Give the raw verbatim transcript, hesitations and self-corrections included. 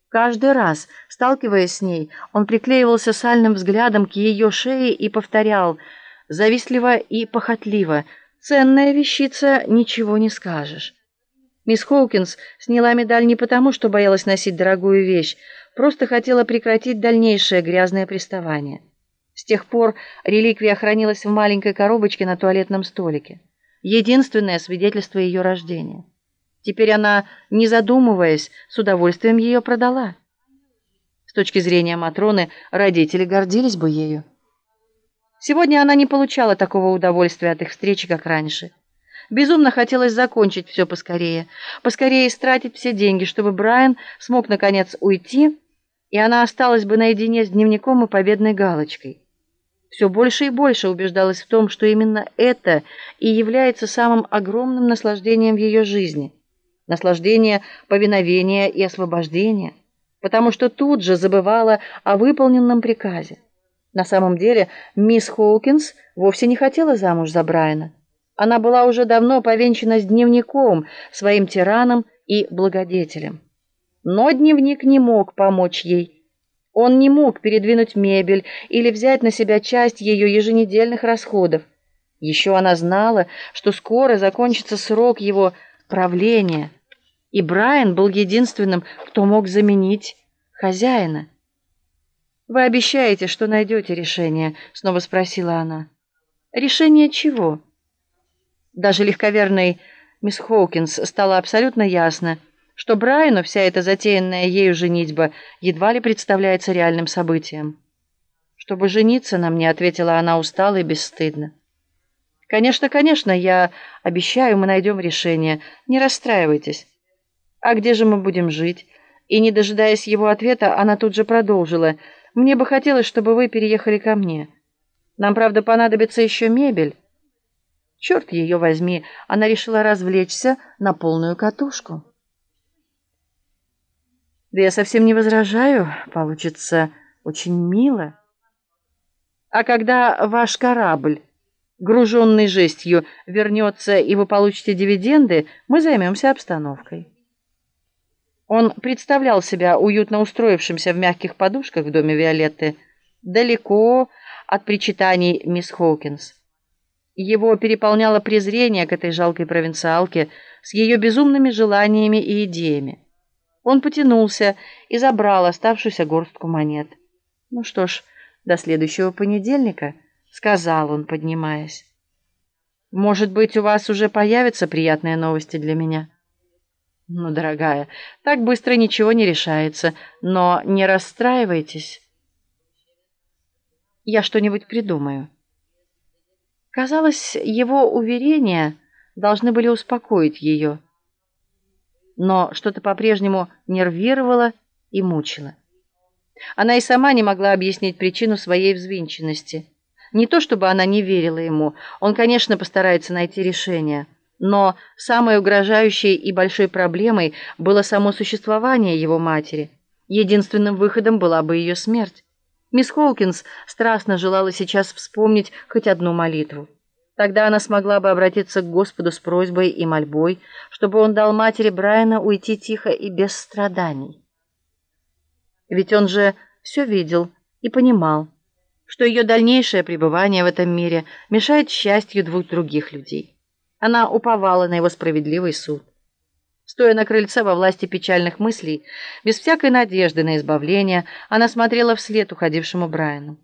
Каждый раз, сталкиваясь с ней, он приклеивался сальным взглядом к ее шее и повторял завистливо и похотливо: «Ценная вещица, ничего не скажешь». Мисс Хоукинс сняла медаль не потому, что боялась носить дорогую вещь, просто хотела прекратить дальнейшее грязное приставание. С тех пор реликвия хранилась в маленькой коробочке на туалетном столике. Единственное свидетельство ее рождения. Теперь она, не задумываясь, с удовольствием ее продала. С точки зрения Матроны, родители гордились бы ею. Сегодня она не получала такого удовольствия от их встречи, как раньше. Безумно хотелось закончить все поскорее, поскорее истратить все деньги, чтобы Брайан смог наконец уйти, и она осталась бы наедине с дневником и победной галочкой. Все больше и больше убеждалась в том, что именно это и является самым огромным наслаждением в ее жизни. Наслаждение повиновения и освобождения, потому что тут же забывала о выполненном приказе. На самом деле, мисс Хоукинс вовсе не хотела замуж за Брайана. Она была уже давно повенчана с дневником, своим тираном и благодетелем. Но дневник не мог помочь ей. Он не мог передвинуть мебель или взять на себя часть ее еженедельных расходов. Еще она знала, что скоро закончится срок его правления, и Брайан был единственным, кто мог заменить хозяина. «Вы обещаете, что найдете решение?» — снова спросила она. «Решение чего?» Даже легковерной мисс Хоукинс стало абсолютно ясно, что Брайану вся эта затеянная ею женитьба едва ли представляется реальным событием. «Чтобы жениться на мне», — ответила она устало и бесстыдно. «Конечно, конечно, я обещаю, мы найдем решение. Не расстраивайтесь. А где же мы будем жить?» И, не дожидаясь его ответа, она тут же продолжила: «Мне бы хотелось, чтобы вы переехали ко мне. Нам, правда, понадобится еще мебель». Черт ее возьми, она решила развлечься на полную катушку. «Да я совсем не возражаю, получится очень мило. А когда ваш корабль, груженный жестью, вернется и вы получите дивиденды, мы займемся обстановкой». Он представлял себя уютно устроившимся в мягких подушках в доме Виолетты, далеко от причитаний мисс Хоукинс. Его переполняло презрение к этой жалкой провинциалке с ее безумными желаниями и идеями. Он потянулся и забрал оставшуюся горстку монет. «Ну что ж, до следующего понедельника», — сказал он, поднимаясь. «Может быть, у вас уже появятся приятные новости для меня?» «Ну, дорогая, так быстро ничего не решается, но не расстраивайтесь. Я что-нибудь придумаю». Казалось, его уверения должны были успокоить ее, но что-то по-прежнему нервировало и мучило. Она и сама не могла объяснить причину своей взвинченности. Не то чтобы она не верила ему, он, конечно, постарается найти решение, но самой угрожающей и большой проблемой было само существование его матери. Единственным выходом была бы ее смерть. Мисс Хоукинс страстно желала сейчас вспомнить хоть одну молитву. Тогда она смогла бы обратиться к Господу с просьбой и мольбой, чтобы он дал матери Брайана уйти тихо и без страданий. Ведь он же все видел и понимал, что ее дальнейшее пребывание в этом мире мешает счастью двух других людей. Она уповала на его справедливый суд. Стоя на крыльце во власти печальных мыслей, без всякой надежды на избавление, она смотрела вслед уходившему Брайану.